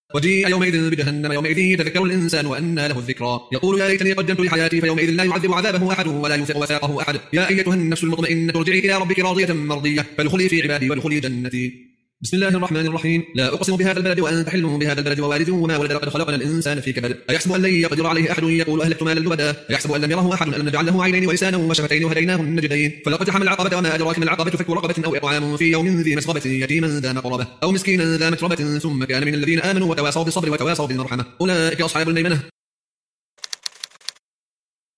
وجيء يومئذ بجهنم يومئذ يتذكر الإنسان وأنى له الذكرى يقول يا ليتني قدمت لحياتي فيومئذ لا يعذب عذابه أحد ولا يوثق وثاقه أحد يا أيتها النفس المطمئنة ارجعي إلى ربك راضية مرضية فادخلي في عبادي وادخلي جنتي. بسم الله الرحمن الرحيم. لا أقسم بهذا البلد وأنت حل بهذا البلد ووالد وما ولد لقد خلقنا الإنسان في كبد أيحسب أن لن يقدر عليه أحد يقول أهلكت مالا لبدا أيحسب أن لم يره أحد ألم نجعل له عينين ولسانا وشفتين وهديناه النجدين فلقتحم العقبة وما أدراك ما العقبة فك رقبة أو إطعام في يوم ذي مسغبة يتيما ذا مقربة أو مسكينا ذا متربة ثم كان من الذين آمنوا وتواصوا بالصبر وتواصوا بالمرحمة أولئك أصحاب الميمنة